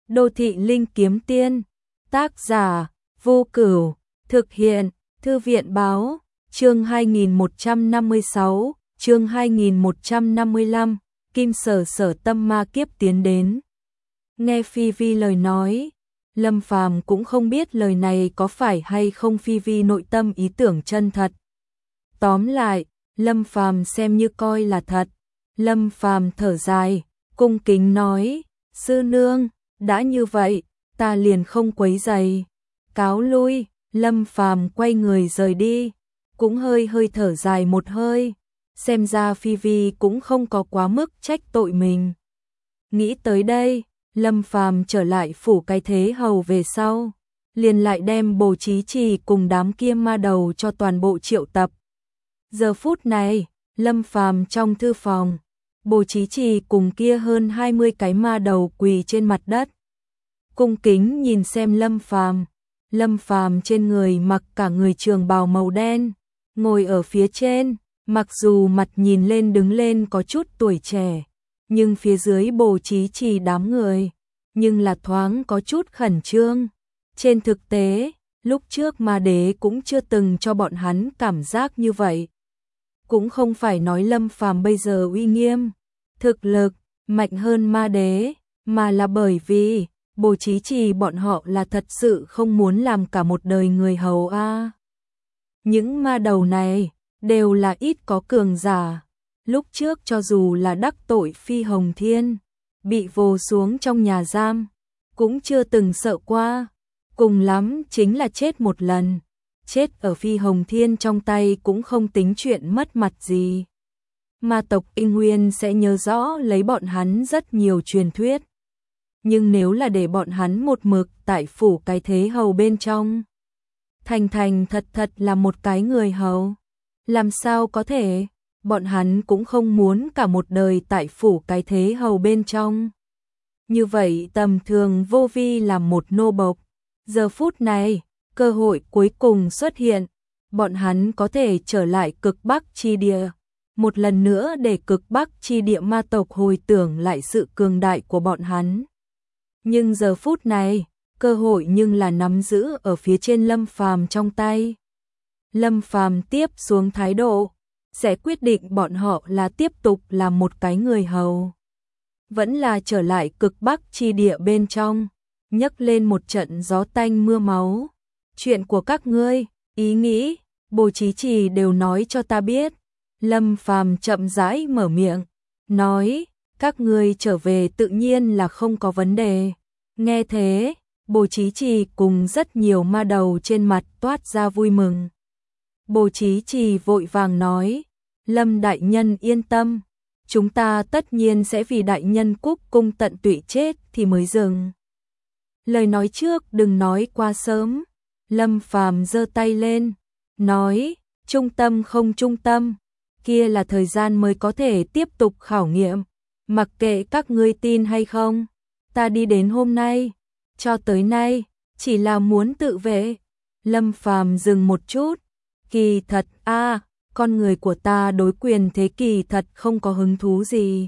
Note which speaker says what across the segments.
Speaker 1: Đô thị linh kiếm tiên, tác giả, Vô Cửu, thực hiện, Thư viện báo, chương 2156, chương 2155, Kim Sở Sở tâm ma kiếp tiến đến. Nghe Phi Vi lời nói, Lâm Phàm cũng không biết lời này có phải hay không Phi Vi nội tâm ý tưởng chân thật. Tóm lại, Lâm Phàm xem như coi là thật. Lâm Phàm thở dài, cung kính nói, sư nương, đã như vậy, ta liền không quấy rầy. Cáo lui, Lâm Phàm quay người rời đi, cũng hơi thở dài một hơi, xem ra Phi Vi cũng không có quá mức trách tội mình. Nghĩ tới đây, Lâm Phàm trở lại phủ cái thế hầu về sau, liền lại đem Bồ Chí Trì cùng đám kia ma đầu cho toàn bộ triệu tập. Giờ phút này, Lâm Phàm trong thư phòng, Bồ Chí Trì cùng kia hơn 20 cái ma đầu quỳ trên mặt đất. Cung kính nhìn xem Lâm Phàm. Lâm Phàm trên người mặc cả người trường bào màu đen, ngồi ở phía trên, mặc dù mặt nhìn lên đứng lên có chút tuổi trẻ, nhưng phía dưới Bồ Chí Trì đám người, nhưng là thoáng có chút khẩn trương. Trên thực tế, lúc trước ma đế cũng chưa từng cho bọn hắn cảm giác như vậy. Cũng không phải nói Lâm Phàm bây giờ uy nghiêm, thực lực mạnh hơn ma đế, mà là bởi vì Bồ Chí Trì bọn họ là thật sự không muốn làm cả một đời người hầu a. Những ma đầu này đều là ít có cường giả, lúc trước cho dù là đắc tội Phi Hồng Thiên, bị vồ xuống trong nhà giam, cũng chưa từng sợ qua, cùng lắm chính là chết một lần, chết ở Phi Hồng Thiên trong tay cũng không tính chuyện mất mặt gì. Ma tộc Inh Nguyên sẽ nhớ rõ lấy bọn hắn rất nhiều truyền thuyết. Nhưng nếu là để bọn hắn một mực tại phủ cái thế hầu bên trong, thành thật là một cái người hầu, làm sao có thể, bọn hắn cũng không muốn cả một đời tại phủ cái thế hầu bên trong. Như vậy tầm thường vô vi làm một nô bộc, giờ phút này, cơ hội cuối cùng xuất hiện, bọn hắn có thể trở lại cực Bắc chi địa, một lần nữa để cực Bắc chi địa ma tộc hồi tưởng lại sự cường đại của bọn hắn. Nhưng giờ phút này, cơ hội nhưng là nắm giữ ở phía trên Lâm Phàm trong tay. Lâm Phàm tiếp xuống thái độ, sẽ quyết định bọn họ là tiếp tục là một cái người hầu, vẫn là trở lại cực Bắc chi địa bên trong, nhấc lên một trận gió tanh mưa máu. Chuyện của các ngươi, ý nghĩ, Bồ Chí Trì đều nói cho ta biết. Lâm Phàm chậm rãi mở miệng, nói, các ngươi trở về tự nhiên là không có vấn đề. Nghe thế, Bồ Chí Trì cùng rất nhiều ma đầu trên mặt toát ra vui mừng. Bồ Chí Trì vội vàng nói, Lâm đại nhân yên tâm, chúng ta tất nhiên sẽ vì đại nhân cúc cung tận tụy chết thì mới dừng. Lời nói trước đừng nói quá sớm. Lâm Phàm giơ tay lên, nói, trung tâm không trung tâm, kia là thời gian mới có thể tiếp tục khảo nghiệm, mặc kệ các ngươi tin hay không, ta đi đến hôm nay, cho tới nay, chỉ là muốn tự vệ. Lâm Phàm dừng một chút, kỳ thật con người của ta đối quyền thế kỳ thật không có hứng thú gì.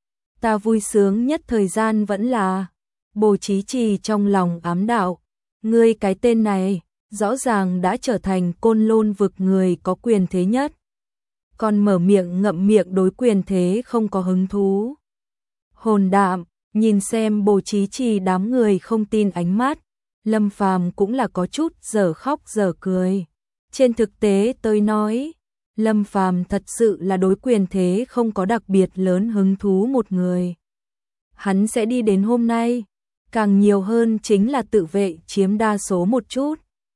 Speaker 1: Ta vui sướng nhất thời gian vẫn là, Bồ Chí Trì trong lòng ám đạo, ngươi cái tên này, rõ ràng đã trở thành Côn Lôn vực người có quyền thế nhất. Còn mở miệng ngậm miệng đối quyền thế không có hứng thú. Hồn đạm, nhìn xem Bồ Chí Trì đám người không tin ánh mắt, Lâm Phàm cũng là có chút dở khóc dở cười. Trên thực tế tôi nói, Lâm Phàm thật sự là đối quyền thế không có đặc biệt lớn hứng thú một người. Hắn sẽ đi đến hôm nay, càng nhiều hơn chính là tự vệ chiếm đa số một chút.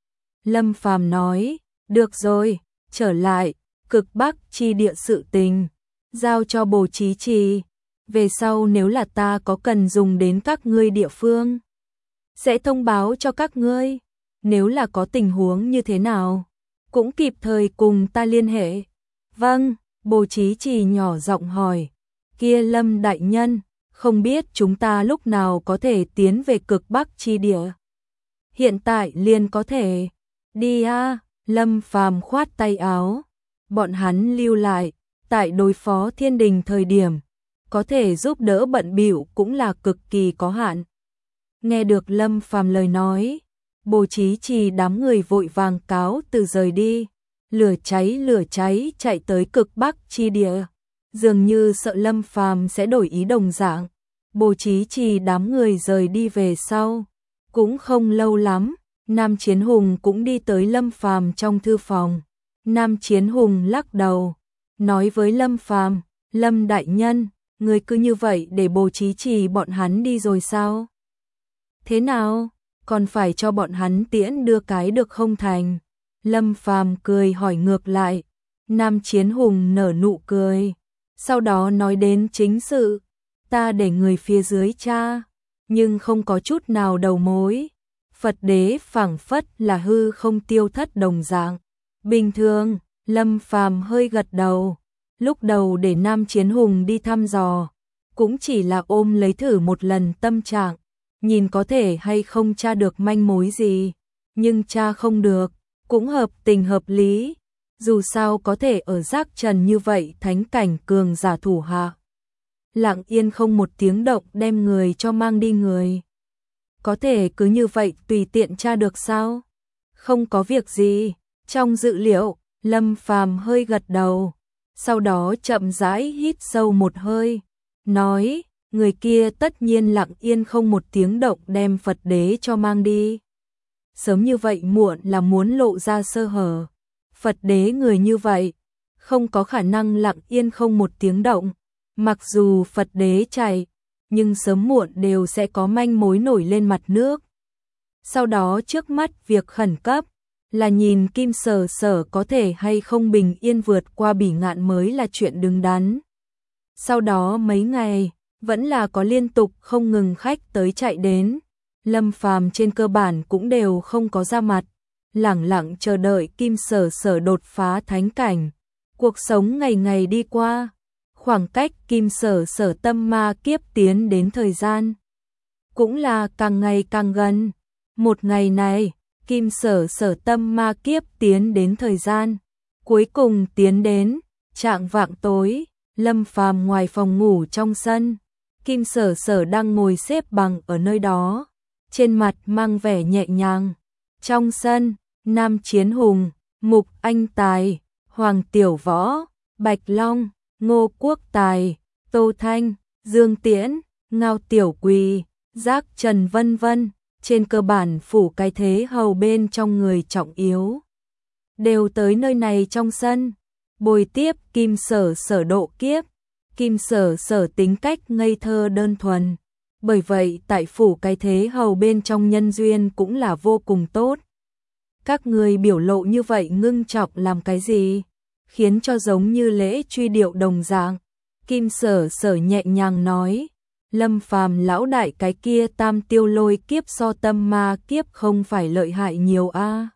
Speaker 1: Lâm Phàm nói, được rồi, trở lại, cực Bắc chi địa sự tình, giao cho Bồ Chí Trì. Về sau nếu là ta có cần dùng đến các ngươi địa phương, sẽ thông báo cho các ngươi, nếu là có tình huống như thế nào, cũng kịp thời cùng ta liên hệ. Vâng, Bồ Chí Trì nhỏ giọng hỏi, kia Lâm đại nhân, không biết chúng ta lúc nào có thể tiến về cực Bắc chi địa? Hiện tại liền có thể. Đi a. Lâm Phàm khoát tay áo, bọn hắn lưu lại, tại đối phó thiên đình thời điểm, có thể giúp đỡ bận bịu cũng là cực kỳ có hạn. Nghe được Lâm Phàm lời nói, Bồ Chí Trì đám người vội vàng cáo từ rời đi, lửa cháy chạy tới cực bắc chi địa, dường như sợ Lâm Phàm sẽ đổi ý đồng dạng. Bồ Chí Trì đám người rời đi về sau, cũng không lâu lắm, Nam Chiến Hùng cũng đi tới Lâm Phàm trong thư phòng. Nam Chiến Hùng lắc đầu, nói với Lâm Phàm, Lâm đại nhân, người cứ như vậy để Bồ Chí Trì bọn hắn đi rồi sao? Thế nào, còn phải cho bọn hắn tiễn đưa cái được không thành? Lâm Phàm cười hỏi ngược lại. Nam Chiến Hùng nở nụ cười, sau đó nói đến chính sự, ta để người phía dưới tra, nhưng không có chút nào đầu mối. Phật đế phảng phất là hư không tiêu thất đồng dạng. Bình thường, Lâm Phàm hơi gật đầu, lúc đầu để Nam Chiến Hùng đi thăm dò, cũng chỉ là ôm lấy thử một lần tâm trạng, nhìn có thể hay không tra được manh mối gì, nhưng tra không được, cũng hợp tình hợp lý, dù sao có thể ở giác trần như vậy thánh cảnh cường giả thủ hạ. Lặng yên không một tiếng động đem người cho mang đi người. Có thể cứ như vậy tùy tiện tra được sao? Không có việc gì, trong dự liệu, Lâm Phàm hơi gật đầu, sau đó chậm rãi hít sâu một hơi, nói, người kia tất nhiên lặng yên không một tiếng động đem Phật đế cho mang đi. Sớm như vậy muộn là muốn lộ ra sơ hở. Phật đế người như vậy, không có khả năng lặng yên không một tiếng động. Mặc dù Phật đế chạy, nhưng sớm muộn đều sẽ có manh mối nổi lên mặt nước. Sau đó trước mắt việc khẩn cấp là nhìn Kim Sở Sở có thể hay không bình yên vượt qua bỉ ngạn mới là chuyện đứng đắn. Sau đó mấy ngày, vẫn là có liên tục không ngừng khách tới chạy đến. Lâm Phàm trên cơ bản cũng đều không có ra mặt, lẳng lặng chờ đợi Kim Sở Sở đột phá thánh cảnh. Cuộc sống ngày ngày đi qua, khoảng cách Kim Sở Sở tâm ma kiếp tiến đến thời gian cũng là càng ngày càng gần. Một ngày này, Kim Sở Sở tâm ma kiếp tiến đến thời gian cuối cùng tiến đến. Chạng vạng tối, Lâm Phàm ngoài phòng ngủ trong sân, Kim Sở Sở đang ngồi xếp bằng ở nơi đó, trên mặt mang vẻ nhẹ nhàng. Trong sân, Nam Chiến Hùng, Mục Anh Tài, Hoàng Tiểu Võ, Bạch Long, Ngô Quốc Tài, Tô Thanh, Dương Tiễn, Ngao Tiểu Quỳ, Giác Trần vân vân, trên cơ bản phủ cái thế hầu bên trong người trọng yếu đều tới nơi này trong sân, bồi tiếp Kim Sở Sở độ kiếp. Kim Sở Sở tính cách ngây thơ đơn thuần, bởi vậy tại phủ cái thế hầu bên trong nhân duyên cũng là vô cùng tốt. Các người biểu lộ như vậy ngưng trọng làm cái gì? Khiến cho giống như lễ truy điệu đồng dạng. Kim Sở Sở nhẹ nhàng nói, Lâm Phàm lão đại cái kia tam tiêu lôi kiếp so tâm ma kiếp không phải lợi hại nhiều a.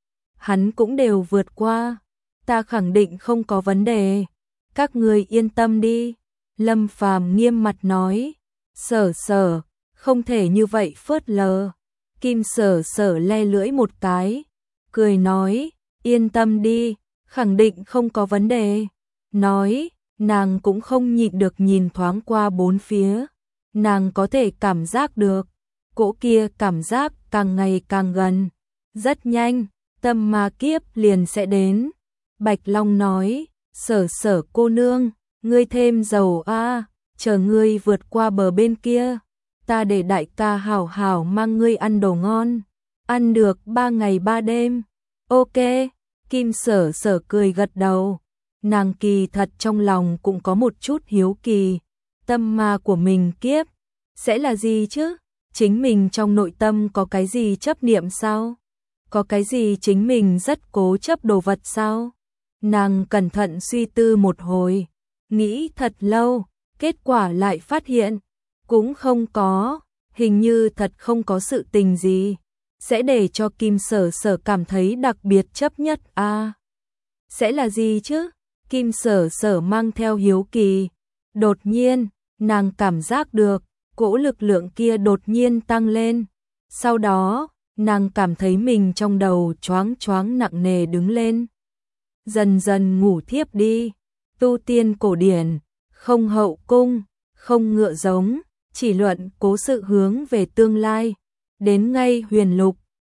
Speaker 1: Hắn cũng đều vượt qua, ta khẳng định không có vấn đề. Các người yên tâm đi. Lâm Phàm nghiêm mặt nói, Sở Sở, không thể như vậy phớt lờ. Kim Sở Sở le lưỡi một cái, cười nói, yên tâm đi, khẳng định không có vấn đề. Nói, nàng cũng không nhịn được nhìn thoáng qua bốn phía. Nàng có thể cảm giác được, cỗ kia cảm giác càng ngày càng gần. Rất nhanh, tâm ma kiếp liền sẽ đến. Bạch Long nói, Sở Sở cô nương, ngươi thêm dầu a, chờ ngươi vượt qua bờ bên kia, ta để đại ca hảo hảo mang ngươi ăn đồ ngon, ăn được 3 ngày 3 đêm. Ok, Kim Sở Sở cười gật đầu, nàng kỳ thật trong lòng cũng có một chút hiếu kỳ, tâm ma của mình kiếp sẽ là gì chứ? Chính mình trong nội tâm có cái gì chấp niệm sao? Có cái gì chính mình rất cố chấp đồ vật sao? Nàng cẩn thận suy tư một hồi, nghĩ thật lâu, kết quả lại phát hiện, cũng không có, hình như thật không có sự tình gì, sẽ để cho Kim Sở Sở cảm thấy đặc biệt chấp nhất a. Sẽ là gì chứ? Kim Sở Sở mang theo hiếu kỳ, đột nhiên, nàng cảm giác được, cỗ lực lượng kia đột nhiên tăng lên, sau đó, nàng cảm thấy mình trong đầu choáng choáng nặng nề đứng lên. Dần dần ngủ thiếp đi, tu tiên cổ điển, không hậu cung, không ngựa giống, chỉ luận cố sự hướng về tương lai, đến ngay huyền lục,